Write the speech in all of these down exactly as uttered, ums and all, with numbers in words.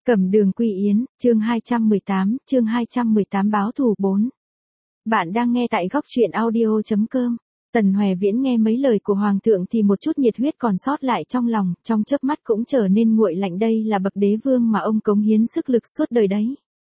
Cẩm Đường Quy Yến, chương hai trăm mười tám, chương hai trăm mười tám báo thù bốn. Bạn đang nghe tại góc truyện audio chấm com. Tần Hoè Viễn nghe mấy lời của Hoàng thượng thì một chút nhiệt huyết còn sót lại trong lòng, trong chớp mắt cũng trở nên nguội lạnh, đây là bậc đế vương mà ông cống hiến sức lực suốt đời đấy.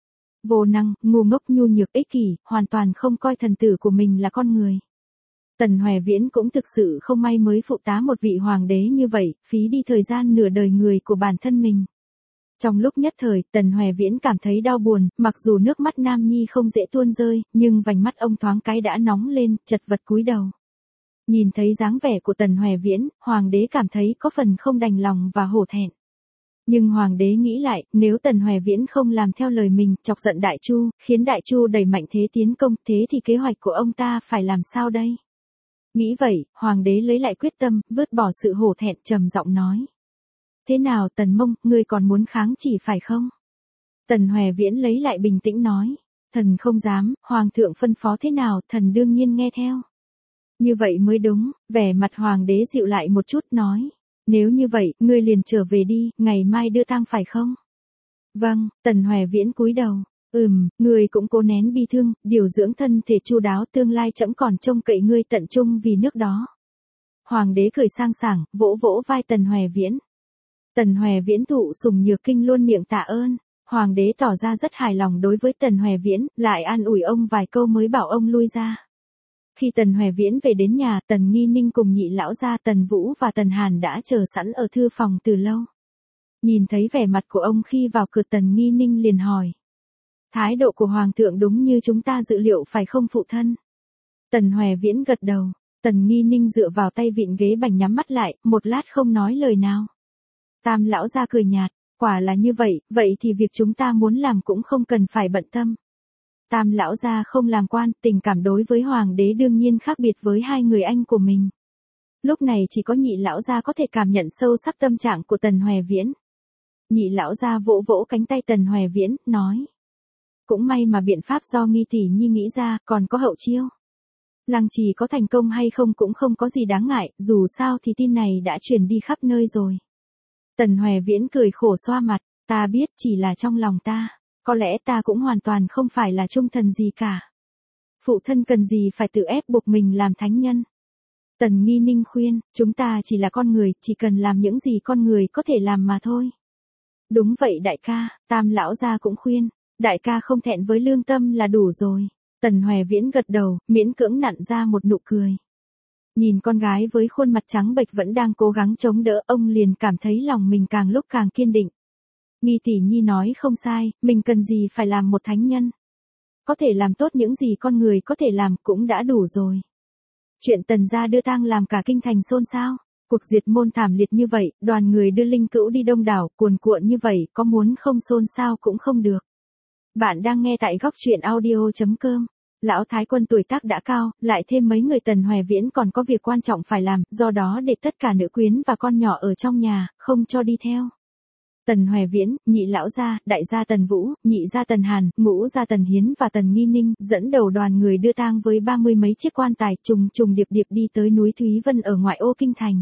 Vô năng, ngu ngốc, nhu nhược, ích kỷ, hoàn toàn không coi thần tử của mình là con người. Tần Hoè Viễn cũng thực sự không may mới phụ tá một vị hoàng đế như vậy, phí đi thời gian nửa đời người của bản thân mình. Trong lúc nhất thời, Tần Hoè Viễn cảm thấy đau buồn, mặc dù nước mắt nam nhi không dễ tuôn rơi, nhưng vành mắt ông thoáng cái đã nóng lên, chật vật cúi đầu. Nhìn thấy dáng vẻ của Tần Hoè Viễn, hoàng đế cảm thấy có phần không đành lòng và hổ thẹn. Nhưng hoàng đế nghĩ lại, nếu Tần Hoè Viễn không làm theo lời mình, chọc giận Đại Chu, khiến Đại Chu đẩy mạnh thế tiến công, thế thì kế hoạch của ông ta phải làm sao đây? Nghĩ vậy, hoàng đế lấy lại quyết tâm, vứt bỏ sự hổ thẹn, trầm giọng nói. Thế nào Tần Mông, ngươi còn muốn kháng chỉ phải không? Tần Hoè Viễn lấy lại bình tĩnh nói. Thần không dám, hoàng thượng phân phó thế nào, thần đương nhiên nghe theo. Như vậy mới đúng, vẻ mặt hoàng đế dịu lại một chút nói. Nếu như vậy, ngươi liền trở về đi, ngày mai đưa tang phải không? Vâng, Tần Hoè Viễn cúi đầu. Ừm, ngươi cũng cố nén bi thương, điều dưỡng thân thể chu đáo, tương lai trẫm còn trông cậy ngươi tận trung vì nước đó. Hoàng đế cười sang sảng, vỗ vỗ vai Tần Hoè Viễn. Tần Hoè Viễn thụ sủng nhược kinh luôn miệng tạ ơn. Hoàng đế tỏ ra rất hài lòng đối với Tần Hoè Viễn, lại an ủi ông vài câu mới bảo ông lui ra. Khi Tần Hoè Viễn về đến nhà, Tần Nghi Ninh cùng nhị lão gia Tần Vũ và Tần Hàn đã chờ sẵn ở thư phòng từ lâu. Nhìn thấy vẻ mặt của ông khi vào cửa, Tần Nghi Ninh liền hỏi. Thái độ của Hoàng thượng đúng như chúng ta dự liệu phải không phụ thân? Tần Hoè Viễn gật đầu. Tần Nghi Ninh dựa vào tay vịn ghế bành nhắm mắt lại, một lát không nói lời nào. Tam lão gia cười nhạt, quả là như vậy, vậy thì việc chúng ta muốn làm cũng không cần phải bận tâm. Tam lão gia không làm quan, tình cảm đối với hoàng đế đương nhiên khác biệt với hai người anh của mình. Lúc này chỉ có nhị lão gia có thể cảm nhận sâu sắc tâm trạng của Tần Hoè Viễn. Nhị lão gia vỗ vỗ cánh tay Tần Hoè Viễn, nói. Cũng may mà biện pháp do Nghi tỷ nhi nghĩ ra, còn có hậu chiêu. Lăng Trì có thành công hay không cũng không có gì đáng ngại, dù sao thì tin này đã truyền đi khắp nơi rồi. Tần Hoè Viễn cười khổ xoa mặt, ta biết chỉ là trong lòng ta, có lẽ ta cũng hoàn toàn không phải là trung thần gì cả. Phụ thân cần gì phải tự ép buộc mình làm thánh nhân. Tần Nghi Ninh khuyên, chúng ta chỉ là con người, chỉ cần làm những gì con người có thể làm mà thôi. Đúng vậy đại ca, Tam lão gia cũng khuyên, đại ca không thẹn với lương tâm là đủ rồi. Tần Hoè Viễn gật đầu, miễn cưỡng nặn ra một nụ cười. Nhìn con gái với khuôn mặt trắng bệch vẫn đang cố gắng chống đỡ, ông liền cảm thấy lòng mình càng lúc càng kiên định. Nghi tỷ nhi nói không sai, mình cần gì phải làm một thánh nhân. Có thể làm tốt những gì con người có thể làm cũng đã đủ rồi. Chuyện Tần gia đưa tang làm cả kinh thành xôn xao. Cuộc diệt môn thảm liệt như vậy, đoàn người đưa linh cữu đi đông đảo, cuồn cuộn như vậy, có muốn không xôn xao cũng không được. Bạn đang nghe tại góc truyện audio chấm com. Lão Thái Quân tuổi tác đã cao, lại thêm mấy người Tần Hoè Viễn còn có việc quan trọng phải làm, do đó để tất cả nữ quyến và con nhỏ ở trong nhà, không cho đi theo. Tần Hoè Viễn, nhị lão gia, đại gia Tần Vũ, nhị gia Tần Hàn, ngũ gia Tần Hiến và Tần Nghi Ninh, dẫn đầu đoàn người đưa tang với ba mươi mấy chiếc quan tài trùng trùng điệp điệp đi tới núi Thúy Vân ở ngoại ô kinh thành.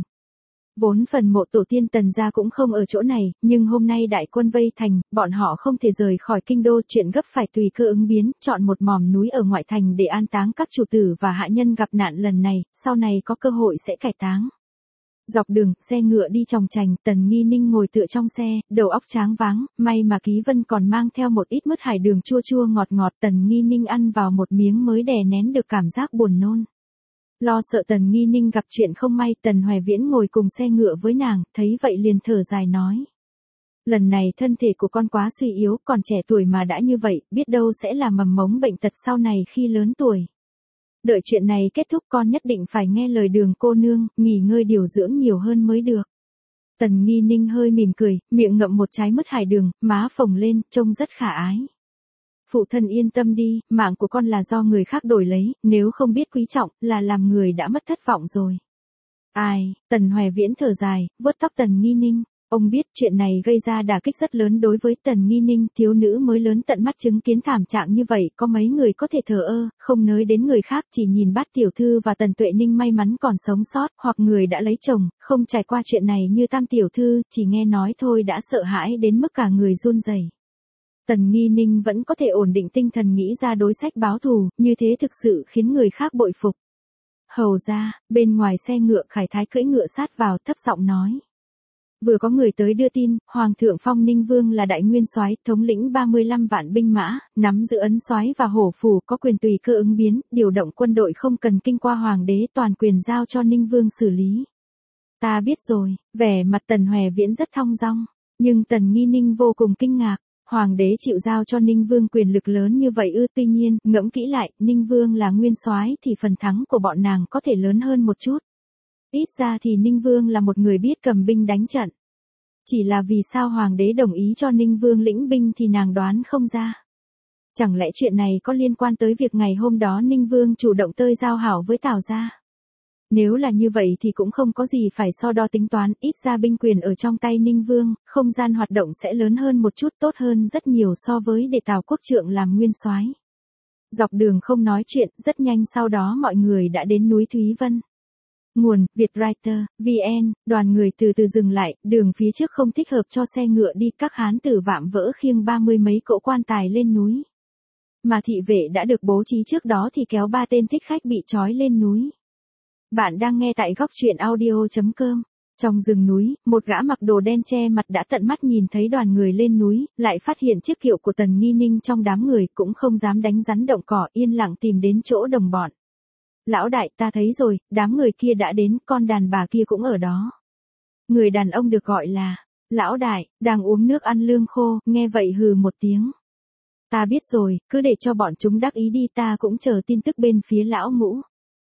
Vốn phần mộ tổ tiên Tần gia cũng không ở chỗ này, nhưng hôm nay đại quân vây thành, bọn họ không thể rời khỏi kinh đô, chuyện gấp phải tùy cơ ứng biến, chọn một mỏm núi ở ngoại thành để an táng các chủ tử và hạ nhân gặp nạn lần này, sau này có cơ hội sẽ cải táng. Dọc đường, xe ngựa đi chòng chành, Tần Nghi Ninh ngồi tựa trong xe, đầu óc tráng váng, may mà Ký Vân còn mang theo một ít mứt hải đường chua chua ngọt ngọt, Tần Nghi Ninh ăn vào một miếng mới đè nén được cảm giác buồn nôn. Lo sợ Tần Nghi Ninh gặp chuyện không may, Tần Hoè Viễn ngồi cùng xe ngựa với nàng, thấy vậy liền thở dài nói. Lần này thân thể của con quá suy yếu, còn trẻ tuổi mà đã như vậy, biết đâu sẽ là mầm mống bệnh tật sau này khi lớn tuổi. Đợi chuyện này kết thúc con nhất định phải nghe lời Đường cô nương, nghỉ ngơi điều dưỡng nhiều hơn mới được. Tần Nghi Ninh hơi mỉm cười, miệng ngậm một trái mứt hải đường, má phồng lên, trông rất khả ái. Phụ thân yên tâm đi, mạng của con là do người khác đổi lấy, nếu không biết quý trọng, là làm người đã mất thất vọng rồi. Ai, Tần Hoè Viễn thở dài, vuốt tóc Tần Nghi Ninh. Ông biết chuyện này gây ra đả kích rất lớn đối với Tần Nghi Ninh, thiếu nữ mới lớn tận mắt chứng kiến thảm trạng như vậy, có mấy người có thể thờ ơ, không nói đến người khác, chỉ nhìn Bát tiểu thư và Tần Tuệ Ninh may mắn còn sống sót, hoặc người đã lấy chồng, không trải qua chuyện này như Tam tiểu thư, chỉ nghe nói thôi đã sợ hãi đến mức cả người run rẩy. Tần Nghi Ninh vẫn có thể ổn định tinh thần nghĩ ra đối sách báo thù, như thế thực sự khiến người khác bội phục. Hầu ra, bên ngoài xe ngựa Khải Thái cưỡi ngựa sát vào, thấp giọng nói. Vừa có người tới đưa tin, Hoàng thượng phong Ninh Vương là đại nguyên soái, thống lĩnh ba mươi lăm vạn binh mã, nắm giữ ấn soái và hổ phủ, có quyền tùy cơ ứng biến, điều động quân đội không cần kinh qua hoàng đế, toàn quyền giao cho Ninh Vương xử lý. Ta biết rồi, vẻ mặt Tần Hoè Viễn rất thong dong, nhưng Tần Nghi Ninh vô cùng kinh ngạc. Hoàng đế chịu giao cho Ninh Vương quyền lực lớn như vậy ư? Tuy nhiên, ngẫm kỹ lại, Ninh Vương là nguyên soái thì phần thắng của bọn nàng có thể lớn hơn một chút. Ít ra thì Ninh Vương là một người biết cầm binh đánh trận. Chỉ là vì sao Hoàng đế đồng ý cho Ninh Vương lĩnh binh thì nàng đoán không ra. Chẳng lẽ chuyện này có liên quan tới việc ngày hôm đó Ninh Vương chủ động tơi giao hảo với Tào gia? Nếu là như vậy thì cũng không có gì phải so đo tính toán, ít ra binh quyền ở trong tay Ninh Vương, không gian hoạt động sẽ lớn hơn một chút, tốt hơn rất nhiều so với để Tào quốc trượng làm nguyên soái. Dọc đường không nói chuyện, rất nhanh sau đó mọi người đã đến núi Thúy Vân. Nguồn, Vietwriter, vê en, đoàn người từ từ dừng lại, đường phía trước không thích hợp cho xe ngựa đi, các hán tử vạm vỡ khiêng ba mươi mấy cỗ quan tài lên núi. Mà thị vệ đã được bố trí trước đó thì kéo ba tên thích khách bị trói lên núi. Bạn đang nghe tại góc truyện audio chấm com. Trong rừng núi, một gã mặc đồ đen che mặt đã tận mắt nhìn thấy đoàn người lên núi, lại phát hiện chiếc kiệu của Tần Nghi Ninh trong đám người, cũng không dám đánh rắn động cỏ, yên lặng tìm đến chỗ đồng bọn. Lão đại, ta thấy rồi, đám người kia đã đến, con đàn bà kia cũng ở đó. Người đàn ông được gọi là Lão đại, đang uống nước ăn lương khô, nghe vậy hừ một tiếng. Ta biết rồi, cứ để cho bọn chúng đắc ý đi, ta cũng chờ tin tức bên phía lão Ngũ.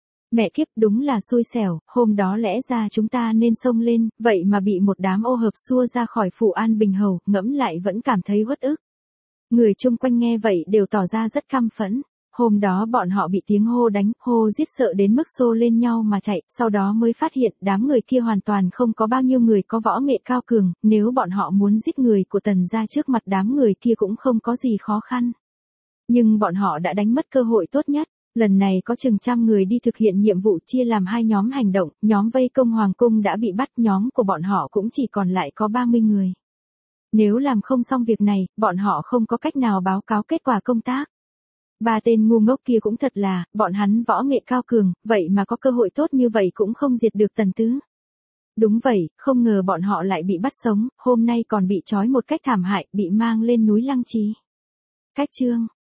Mẹ kiếp, đúng là xui xẻo, hôm đó lẽ ra chúng ta nên xông lên, vậy mà bị một đám ô hợp xua ra khỏi phủ An Bình Hầu, ngẫm lại vẫn cảm thấy uất ức. Người chung quanh nghe vậy đều tỏ ra rất căm phẫn. Hôm đó bọn họ bị tiếng hô đánh, hô giết sợ đến mức xô lên nhau mà chạy, sau đó mới phát hiện đám người kia hoàn toàn không có bao nhiêu người có võ nghệ cao cường, nếu bọn họ muốn giết người của Tần gia trước mặt đám người kia cũng không có gì khó khăn. Nhưng bọn họ đã đánh mất cơ hội tốt nhất. Lần này có chừng trăm người đi thực hiện nhiệm vụ, chia làm hai nhóm hành động, nhóm vây công hoàng cung đã bị bắt, nhóm của bọn họ cũng chỉ còn lại có ba mươi người. Nếu làm không xong việc này, bọn họ không có cách nào báo cáo kết quả công tác. Ba tên ngu ngốc kia cũng thật là, bọn hắn võ nghệ cao cường, vậy mà có cơ hội tốt như vậy cũng không diệt được Tần Tứ. Đúng vậy, không ngờ bọn họ lại bị bắt sống, hôm nay còn bị trói một cách thảm hại, bị mang lên núi Lăng Trì. Cách chương